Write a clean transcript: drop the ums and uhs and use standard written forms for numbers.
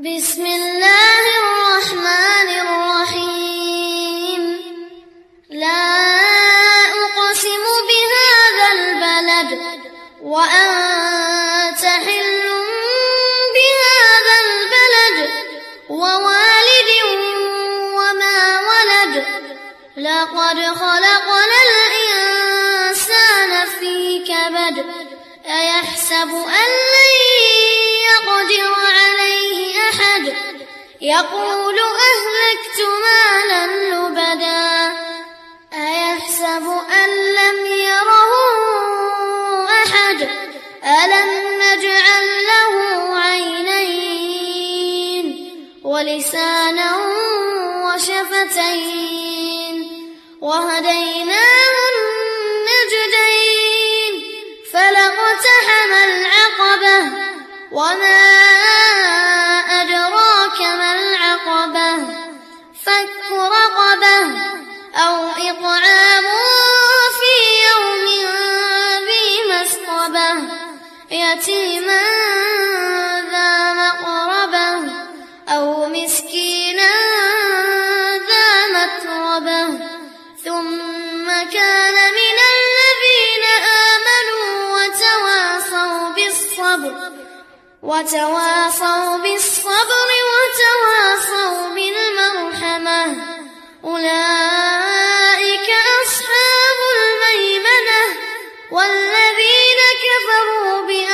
بسم الله الرحمن الرحيم. لا أقسم بهذا البلد وأنت حل بهذا البلد ووالد وما ولد. لقد خلقنا الإنسان في كبد. أيحسب أن لن يقدر عليه أحد. يقول أهلكت مالا لبدا. أيحسب أن لم يره أحد. ألم نجعل له عينين ولسانا وشفتين وهديناه النجدين. فلاقتحم العقبة وما أدراك ما العقبة. فك رقبة أو إطعام في يوم ذي مسقبة. يتيما ذا مقربة أو مسكينا ذا متربة. ثم كان من الذين آمنوا وتواصوا بالصبر وتواصوا بالمرحمة. أولئك أصحاب الميمنة. والذين كفروا بآياتنا